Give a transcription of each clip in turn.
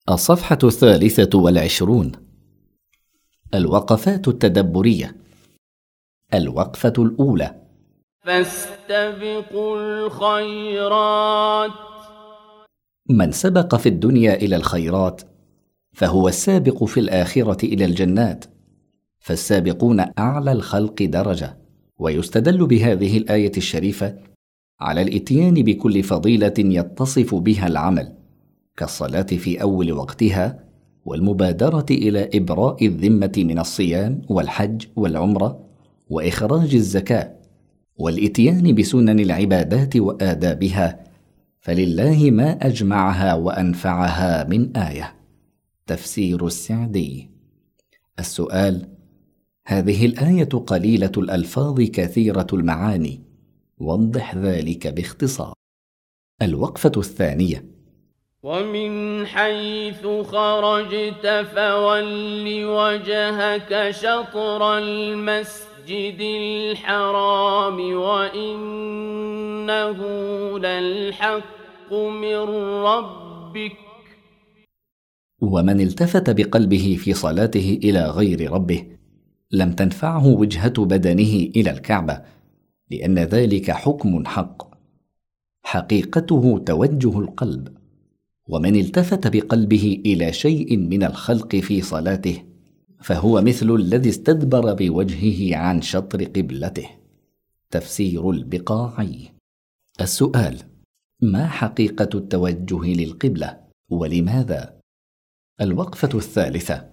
الصفحة 23. الوقفات التدبرية. الوقفة الأولى: فاستبقوا الخيرات. من سبق في الدنيا إلى الخيرات فهو السابق في الآخرة إلى الجنات، فالسابقون أعلى الخلق درجة. ويستدل بهذه الآية الشريفة على الإتيان بكل فضيلة يتصف بها العمل، كالصلاة في أول وقتها، والمبادرة إلى إبراء الذمة من الصيام والحج والعمرة وإخراج الزكاة، والإتيان بسنن العبادات وآدابها، فلله ما أجمعها وأنفعها من آية. تفسير السعدي. السؤال: هذه الآية قليلة الألفاظ كثيرة المعاني، وضح ذلك باختصار. الوقفة الثانية: ومن حيث خرجت فول وجهك شطر المسجد الحرام وإنه للحق من ربك. ومن التفت بقلبه في صلاته إلى غير ربه لم تنفعه وجهة بدنه إلى الكعبة، لأن ذلك حكم حق، حقيقته توجه القلب. ومن التفت بقلبه إلى شيء من الخلق في صلاته فهو مثل الذي استدبر بوجهه عن شطر قبلته. تفسير البقاعي. السؤال: ما حقيقة التوجه للقبلة ولماذا؟ الوقفة الثالثة: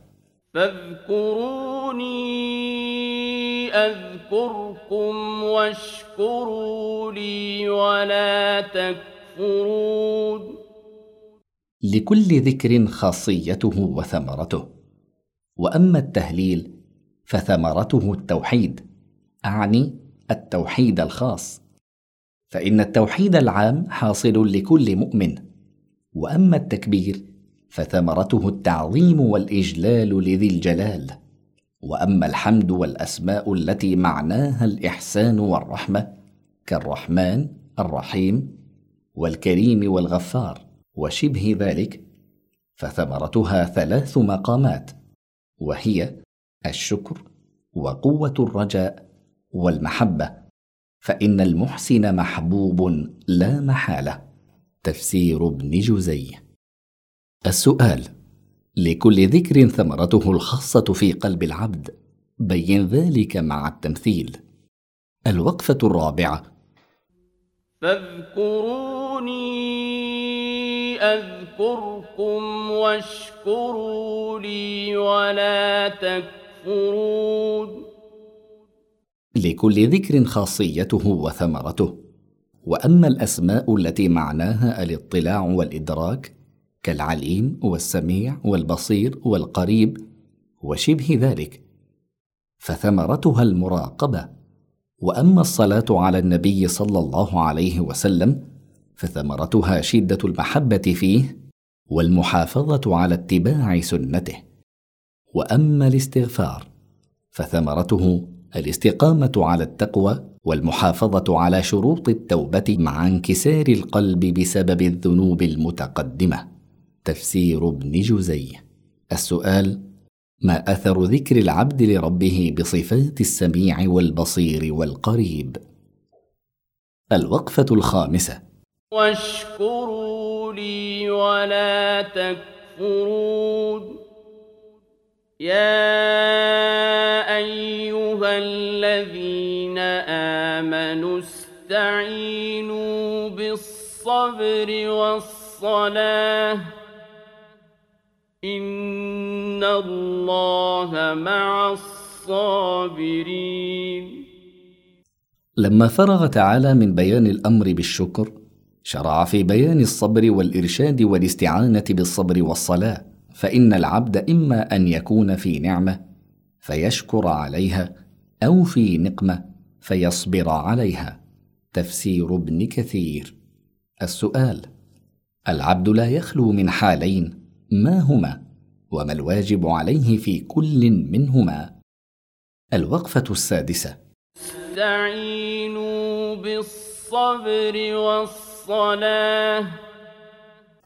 فاذكروني أذكركم واشكروا لي ولا تكفرون. لكل ذكر خاصيته وثمرته، وأما التهليل فثمرته التوحيد، أعني التوحيد الخاص، فإن التوحيد العام حاصل لكل مؤمن. وأما التكبير فثمرته التعظيم والإجلال لذي الجلال. وأما الحمد والأسماء التي معناها الإحسان والرحمة، كالرحمن الرحيم والكريم والغفار وشبه ذلك، فثمرتها 3 مقامات، وهي الشكر وقوة الرجاء والمحبة، فإن المحسن محبوب لا محالة. تفسير ابن جزي. السؤال: لكل ذكر ثمرته الخاصة في قلب العبد، بين ذلك مع التمثيل. الوقفة الرابعة: فاذكروني أذكركم واشكروا لي ولا تكفرون. لكل ذكر خاصيته وثمرته، وأما الأسماء التي معناها الاطلاع والإدراك، كالعليم والسميع والبصير والقريب وشبه ذلك، فثمرتها المراقبة. وأما الصلاة على النبي صلى الله عليه وسلم فثمرتها شدة المحبة فيه والمحافظة على اتباع سنته. وأما الاستغفار فثمرته الاستقامة على التقوى والمحافظة على شروط التوبة مع انكسار القلب بسبب الذنوب المتقدمة. تفسير ابن جزي. السؤال: ما أثر ذكر العبد لربه بصفات السميع والبصير والقريب؟ الوقفة الخامسة: واشكروا لي ولا تكفرون. يا أيها الذين آمنوا استعينوا بالصبر والصلاة إن الله مع الصابرين. لما فرغ تعالى من بيان الأمر بالشكر، شرع في بيان الصبر والإرشاد والاستعانة بالصبر والصلاة، فإن العبد إما أن يكون في نعمة فيشكر عليها، أو في نقمة فيصبر عليها. تفسير ابن كثير. السؤال: العبد لا يخلو من حالين، ما هما؟ وما الواجب عليه في كل منهما؟ الوقفة السادسة: استعينوا بالصبر والصلاة.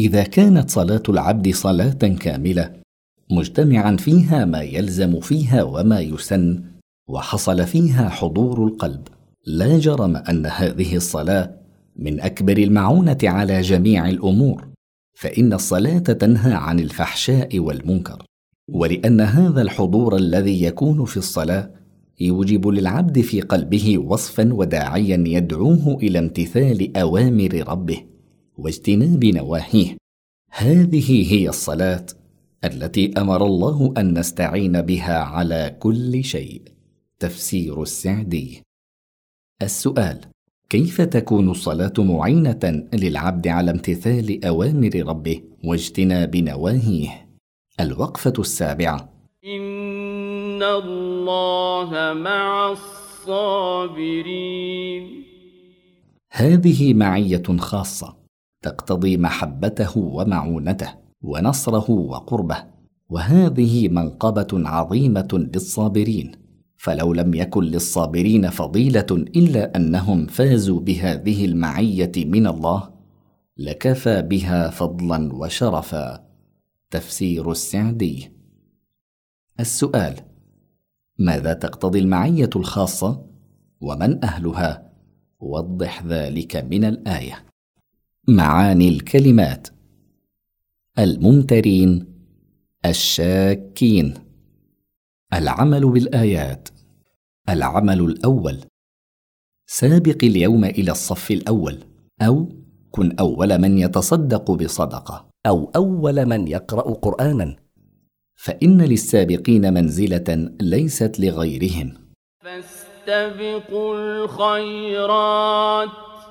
إذا كانت صلاة العبد صلاة كاملة مجتمعا فيها ما يلزم فيها وما يسن، وحصل فيها حضور القلب، لا جرم أن هذه الصلاة من أكبر المعونة على جميع الأمور، فإن الصلاة تنهى عن الفحشاء والمنكر. ولأن هذا الحضور الذي يكون في الصلاة يوجب للعبد في قلبه وصفا وداعيا يدعوه إلى امتثال أوامر ربه واجتناب نواهيه. هذه هي الصلاة التي أمر الله أن نستعين بها على كل شيء. تفسير السعدي. السؤال: كيف تكون الصلاة معينة للعبد على امتثال أوامر ربه واجتناب نواهيه؟ الوقفة السابعة. إن الله مع الصابرين. هذه معية خاصة تقتضي محبته ومعونته ونصره وقربه، وهذه منقبة عظيمة للصابرين، فلو لم يكن للصابرين فضيلة إلا أنهم فازوا بهذه المعية من الله لكفى بها فضلا وشرفا. تفسير السعدي. السؤال: ماذا تقتضي المعية الخاصة؟ ومن أهلها؟ وضح ذلك من الآية. معاني الكلمات: الممترين، الشاكين. العمل بالآيات. العمل الأول: سابق اليوم إلى الصف الأول، أو كن أول من يتصدق بصدقة، أو أول من يقرأ قرآنا، فإن للسابقين منزلة ليست لغيرهم. فاستبقوا الخيرات.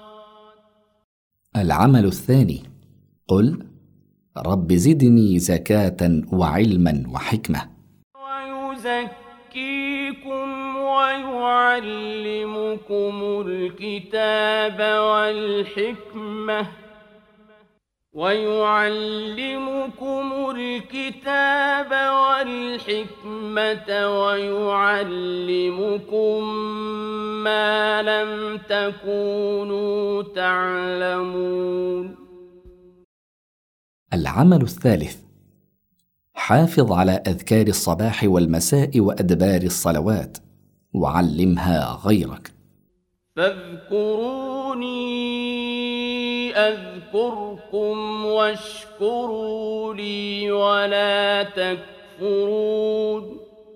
العمل الثاني: قل رب زدني زكاة وعلما وحكمة. ويزكيكم ويعلمكم الكتاب والحكمة ويعلمكم ما لم تكونوا تعلمون. العمل الثالث: حافظ على أذكار الصباح والمساء وأدبار الصلوات، وعلمها غيرك. فاذكروني أذكركم واشكروا لي ولا تكفرون.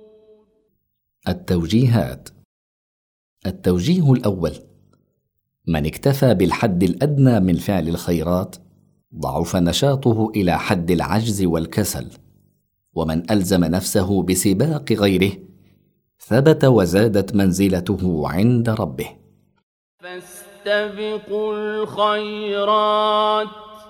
التوجيهات. التوجيه الأول: من اكتفى بالحد الأدنى من فعل الخيرات ضعف نشاطه إلى حد العجز والكسل، ومن ألزم نفسه بسباق غيره ثبت وزادت منزلته عند ربه. فاستبقوا الخيرات.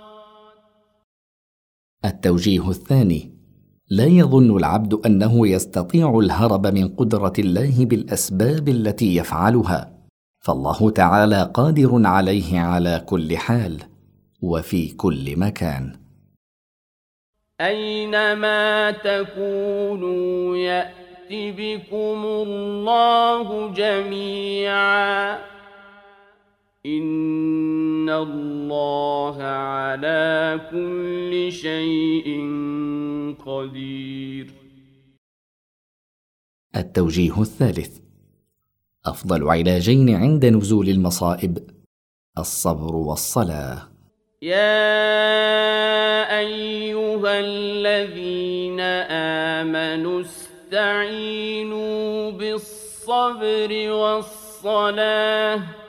التوجيه الثاني: لا يظن العبد أنه يستطيع الهرب من قدرة الله بالأسباب التي يفعلها، فالله تعالى قادر عليه على كل حال وفي كل مكان. أينما تكونوا يأت بكم الله جميعا إن الله على كل شيء قدير. التوجيه الثالث: أفضل علاجين عند نزول المصائب الصبر والصلاة. يا أيها الذين آمنوا استعينوا بالصبر والصلاة